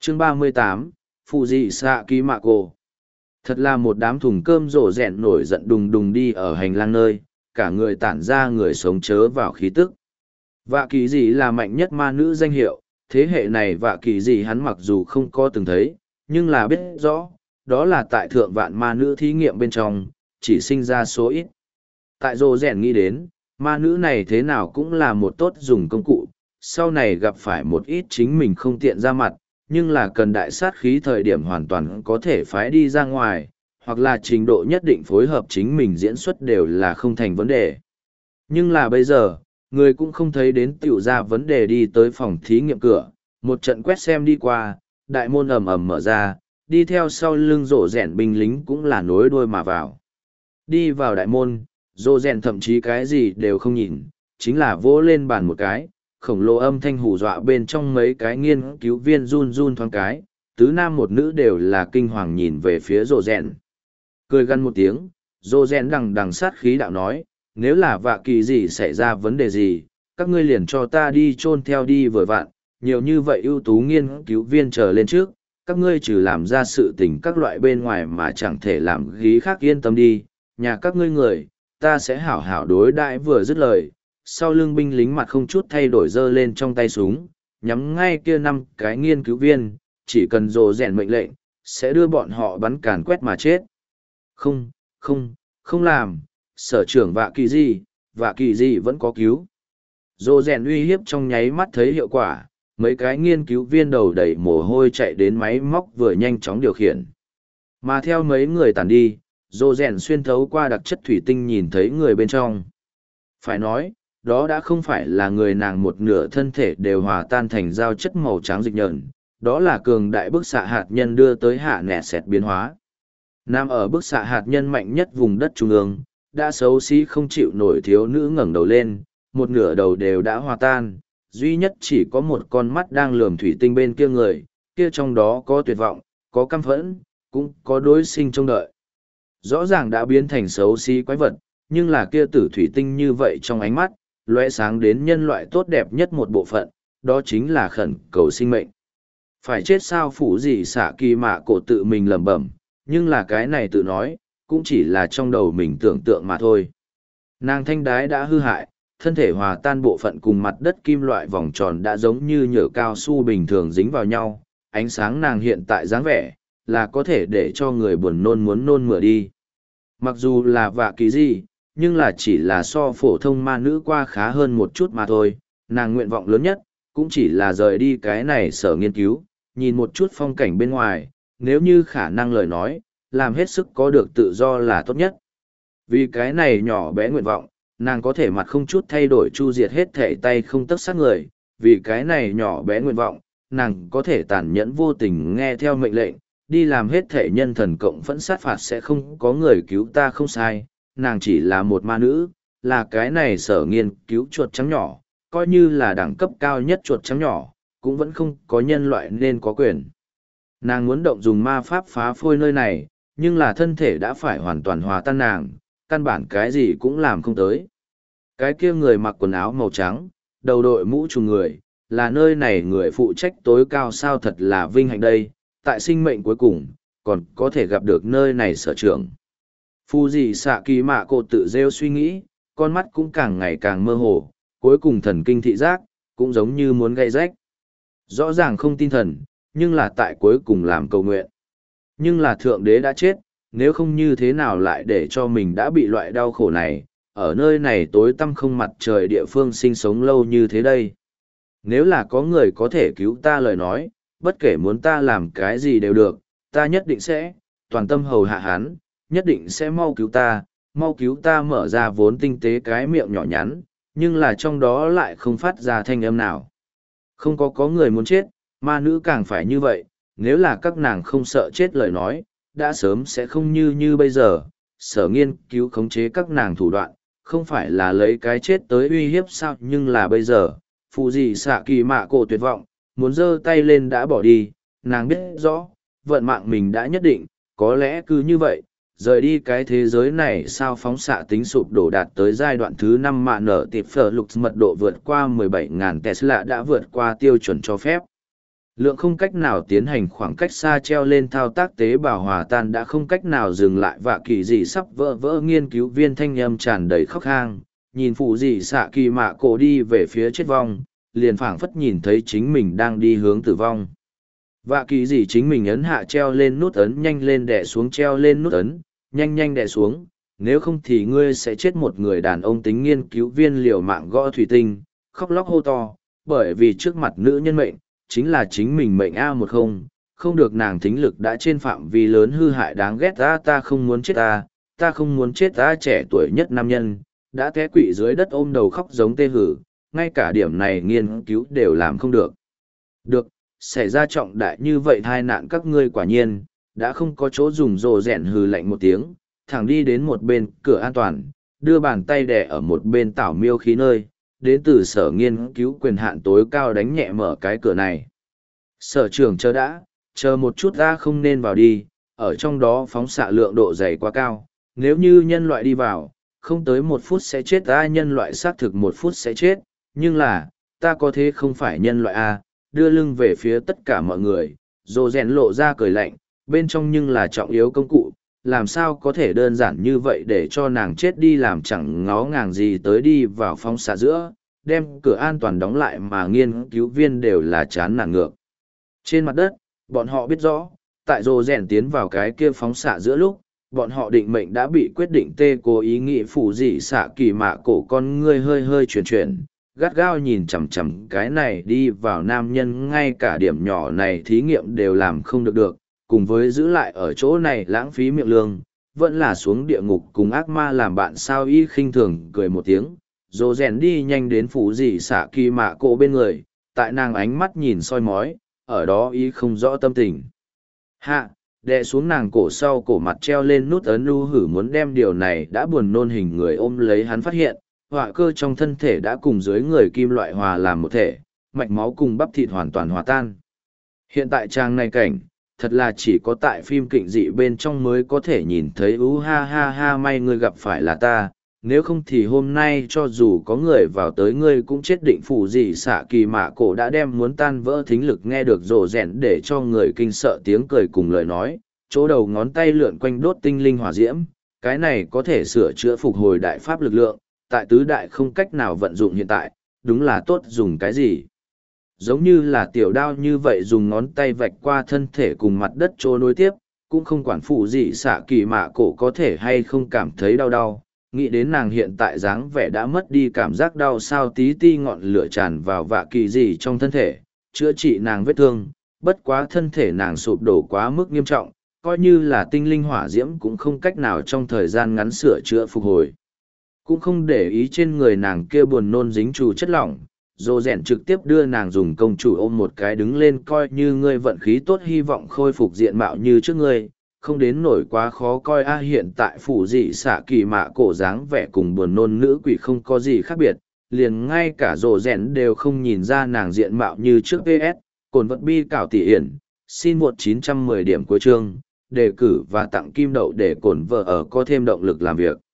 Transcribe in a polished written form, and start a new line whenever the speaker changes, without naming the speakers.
Chương 38, Phụ dị xạ ký mạ cổ. Thật là một đám thùng cơm rổ rẹn nổi giận đùng đùng đi ở hành lang nơi, cả người tản ra người sống chớ vào khí tức. Vạ kỳ dị là mạnh nhất ma nữ danh hiệu, thế hệ này vạ kỳ dị hắn mặc dù không có từng thấy, nhưng là biết rõ, đó là tại thượng vạn ma nữ thí nghiệm bên trong, chỉ sinh ra số ít. Tại rổ rẹn nghĩ đến, ma nữ này thế nào cũng là một tốt dùng công cụ, sau này gặp phải một ít chính mình không tiện ra mặt, nhưng là cần đại sát khí thời điểm hoàn toàn có thể phái đi ra ngoài, hoặc là trình độ nhất định phối hợp chính mình diễn xuất đều là không thành vấn đề. Nhưng là bây giờ, người cũng không thấy đến tiểu ra vấn đề đi tới phòng thí nghiệm cửa, một trận quét xem đi qua, đại môn ầm ầm mở ra, đi theo sau lưng rổ rẻn binh lính cũng là nối đuôi mà vào. Đi vào đại môn, rổ rẻn thậm chí cái gì đều không nhìn, chính là vỗ lên bàn một cái, khổng lồ âm thanh hù dọa bên trong mấy cái nghiên cứu viên run run thoáng cái, tứ nam một nữ đều là kinh hoàng nhìn về phía rổ rẻn. Cười gằn một tiếng, rổ rẻn đằng đằng sát khí đạo nói, nếu là vạ kỳ gì xảy ra vấn đề gì, các ngươi liền cho ta đi chôn theo đi vừa vặn, nhiều như vậy ưu tú nghiên cứu viên trở lên trước, các ngươi trừ làm ra sự tình các loại bên ngoài mà chẳng thể làm gí khác yên tâm đi, nhà các ngươi người, ta sẽ hảo hảo đối đãi. Vừa dứt lời, sau lưng binh lính mặt không chút thay đổi giơ lên trong tay súng, nhắm ngay kia 5 cái nghiên cứu viên, chỉ cần rồ rèn mệnh lệnh, sẽ đưa bọn họ bắn càn quét mà chết. Không làm, sở trưởng vạ kỳ gì vẫn có cứu. Rồ rèn uy hiếp trong nháy mắt thấy hiệu quả, mấy cái nghiên cứu viên đầu đầy mồ hôi chạy đến máy móc vừa nhanh chóng điều khiển. Mà theo mấy người tàn đi, rồ rèn xuyên thấu qua đặc chất thủy tinh nhìn thấy người bên trong. Phải nói, đó đã không phải là người nàng một nửa thân thể đều hòa tan thành dao chất màu trắng dịch nhờn, đó là cường đại bức xạ hạt nhân đưa tới hạ nẻ sẹt biến hóa. Nam ở bức xạ hạt nhân mạnh nhất vùng đất trung ương, đã xấu xí không chịu nổi thiếu nữ ngẩng đầu lên, một nửa đầu đều đã hòa tan, duy nhất chỉ có một con mắt đang lườm thủy tinh bên kia người, kia trong đó có tuyệt vọng, có căm phẫn, cũng có đối sinh trông đợi. Rõ ràng đã biến thành xấu xí quái vật, nhưng là kia tử thủy tinh như vậy trong ánh mắt, lóe sáng đến nhân loại tốt đẹp nhất một bộ phận, đó chính là khẩn cầu sinh mệnh. Phải chết sao phủ gì xạ kỳ mạ cổ tự mình lẩm bẩm, nhưng là cái này tự nói, cũng chỉ là trong đầu mình tưởng tượng mà thôi. Nàng thanh đái đã hư hại, thân thể hòa tan bộ phận cùng mặt đất kim loại vòng tròn đã giống như nhựa cao su bình thường dính vào nhau, ánh sáng nàng hiện tại dáng vẻ, là có thể để cho người buồn nôn muốn nôn mửa đi. Mặc dù là vạ kỳ gì, nhưng là chỉ là so phổ thông ma nữ qua khá hơn một chút mà thôi, nàng nguyện vọng lớn nhất, cũng chỉ là rời đi cái này sở nghiên cứu, nhìn một chút phong cảnh bên ngoài, nếu như khả năng lời nói, làm hết sức có được tự do là tốt nhất. Vì cái này nhỏ bé nguyện vọng, nàng có thể mặt không chút thay đổi chu diệt hết thể tay không tấc sát người, vì cái này nhỏ bé nguyện vọng, nàng có thể tàn nhẫn vô tình nghe theo mệnh lệnh, đi làm hết thể nhân thần cộng phẫn sát phạt sẽ không có người cứu ta không sai, nàng chỉ là một ma nữ, là cái này sở nghiên cứu chuột trắng nhỏ, coi như là đẳng cấp cao nhất chuột trắng nhỏ, cũng vẫn không có nhân loại nên có quyền. Nàng muốn động dùng ma pháp phá phôi nơi này, nhưng là thân thể đã phải hoàn toàn hòa tan nàng, căn bản cái gì cũng làm không tới. Cái kia người mặc quần áo màu trắng, đầu đội mũ trùm người, là nơi này người phụ trách tối cao sao thật là vinh hạnh đây, tại sinh mệnh cuối cùng, còn có thể gặp được nơi này sở trưởng. Phu gì xạ kỳ mạ cổ tự rêu suy nghĩ, con mắt cũng càng ngày càng mơ hồ, cuối cùng thần kinh thị giác, cũng giống như muốn gây rách. Rõ ràng không tin thần, nhưng là tại cuối cùng làm cầu nguyện. Nhưng là thượng đế đã chết, nếu không như thế nào lại để cho mình đã bị loại đau khổ này, ở nơi này tối tăm không mặt trời địa phương sinh sống lâu như thế đây. Nếu là có người có thể cứu ta lời nói, bất kể muốn ta làm cái gì đều được, ta nhất định sẽ, toàn tâm hầu hạ hắn, nhất định sẽ mau cứu ta mở ra vốn tinh tế cái miệng nhỏ nhắn, nhưng là trong đó lại không phát ra thanh âm nào. Không có người muốn chết, ma nữ càng phải như vậy, nếu là các nàng không sợ chết lời nói, đã sớm sẽ không như bây giờ, sở nghiên cứu khống chế các nàng thủ đoạn, không phải là lấy cái chết tới uy hiếp sao, nhưng là bây giờ, phụ gì xạ kỳ mạ cổ tuyệt vọng, muốn giơ tay lên đã bỏ đi, nàng biết rõ, vận mạng mình đã nhất định, có lẽ cứ như vậy, rời đi cái thế giới này sao phóng xạ tính sụp đổ đạt tới giai đoạn thứ 5 mạ nở tịp phở lục mật độ vượt qua 17.000 Tesla đã vượt qua tiêu chuẩn cho phép. Lượng không cách nào tiến hành khoảng cách xa treo lên thao tác tế bào hòa tan đã không cách nào dừng lại và kỳ dị sắp vỡ vỡ nghiên cứu viên thanh âm tràn đầy khóc hang, nhìn phụ dị xạ kỳ mạ cổ đi về phía chết vong, liền phảng phất nhìn thấy chính mình đang đi hướng tử vong. Và kỳ dị chính mình ấn hạ treo lên nút ấn nhanh lên đè xuống treo lên nút ấn, nhanh nhanh đè xuống, nếu không thì ngươi sẽ chết. Một người đàn ông tính nghiên cứu viên liều mạng gõ thủy tinh, khóc lóc hô to, bởi vì trước mặt nữ nhân mệnh, chính là chính mình mệnh A10, không được nàng thính lực đã trên phạm vi lớn hư hại đáng ghét ta không muốn chết ta không muốn chết trẻ tuổi nhất nam nhân, đã té quỵ dưới đất ôm đầu khóc giống tê hử, ngay cả điểm này nghiên cứu đều làm không được. Được, xảy ra trọng đại như vậy tai nạn các ngươi quả nhiên, đã không có chỗ dùng rồ rẻn hừ lạnh một tiếng, thẳng đi đến một bên cửa an toàn, đưa bàn tay đè ở một bên tảo miêu khí nơi, đến từ sở nghiên cứu quyền hạn tối cao đánh nhẹ mở cái cửa này. Sở trưởng chờ một chút ta không nên vào đi, ở trong đó phóng xạ lượng độ dày quá cao, nếu như nhân loại đi vào, không tới 1 phút sẽ chết nhân loại xác thực 1 phút sẽ chết, nhưng là, ta có thế không phải nhân loại đưa lưng về phía tất cả mọi người, rồ rèn lộ ra cười lạnh, bên trong nhưng là trọng yếu công cụ, làm sao có thể đơn giản như vậy để cho nàng chết đi làm chẳng ngó ngàng gì tới đi vào phóng xạ giữa, đem cửa an toàn đóng lại mà nghiên cứu viên đều là chán nản ngược. Trên mặt đất, bọn họ biết rõ, tại rồ rèn tiến vào cái kia phóng xạ giữa lúc, bọn họ định mệnh đã bị quyết định cố ý nghĩ phủ dị xạ kỳ mạ cổ con ngươi hơi hơi chuyển, gắt gao nhìn chằm chằm cái này đi vào nam nhân, ngay cả điểm nhỏ này thí nghiệm đều làm không được, cùng với giữ lại ở chỗ này lãng phí miệng lương, vẫn là xuống địa ngục cùng ác ma làm bạn sao. Y khinh thường cười một tiếng, rồ rèn đi nhanh đến phủ dị xạ kỳ mạ cổ bên người, tại nàng ánh mắt nhìn soi mói, ở đó ý không rõ tâm tình. Hạ, đè xuống nàng cổ sau cổ mặt treo lên nút ấn lưu hử muốn đem điều này đã buồn nôn hình người ôm lấy hắn phát hiện, họa cơ trong thân thể đã cùng dưới người kim loại hòa làm một thể, mạch máu cùng bắp thịt hoàn toàn hòa tan. Hiện tại trang này cảnh, thật là chỉ có tại phim kịch dị bên trong mới có thể nhìn thấy ha may ngươi gặp phải là ta, nếu không thì hôm nay cho dù có người vào tới ngươi cũng chết. Định phủ gì xạ kỳ mạ cổ đã đem muốn tan vỡ thính lực nghe được rồ rèn để cho người kinh sợ tiếng cười cùng lời nói, chỗ đầu ngón tay lượn quanh đốt tinh linh hỏa diễm, cái này có thể sửa chữa phục hồi đại pháp lực lượng, tại tứ đại không cách nào vận dụng hiện tại, đúng là tốt dùng cái gì. Giống như là tiểu đao như vậy dùng ngón tay vạch qua thân thể cùng mặt đất chỗ nối tiếp, cũng không quản phụ gì xạ kỳ mạ cổ có thể hay không cảm thấy đau. Nghĩ đến nàng hiện tại dáng vẻ đã mất đi cảm giác đau sao tí ti ngọn lửa tràn vào vạ kỳ gì trong thân thể, chữa trị nàng vết thương, bất quá thân thể nàng sụp đổ quá mức nghiêm trọng, coi như là tinh linh hỏa diễm cũng không cách nào trong thời gian ngắn sửa chữa phục hồi. Cũng không để ý trên người nàng kia buồn nôn dính trù chất lỏng, dồ rèn trực tiếp đưa nàng dùng công chủ ôm một cái đứng lên, coi như ngươi vận khí tốt hy vọng khôi phục diện mạo như trước ngươi, không đến nổi quá khó coi hiện tại phủ dị xạ kỳ mạ cổ dáng vẻ cùng buồn nôn nữ quỷ không có gì khác biệt, liền ngay cả dồ rèn đều không nhìn ra nàng diện mạo như trước. PS cồn vật bi cảo tỷ hiển, xin 1910 điểm cuối chương, đề cử và tặng kim đậu để cồn vợ ở có thêm động lực làm việc.